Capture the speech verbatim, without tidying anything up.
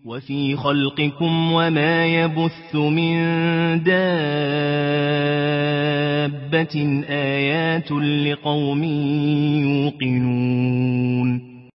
وفي خلقكم وما يبث من دابة آيات لقوم يوقنون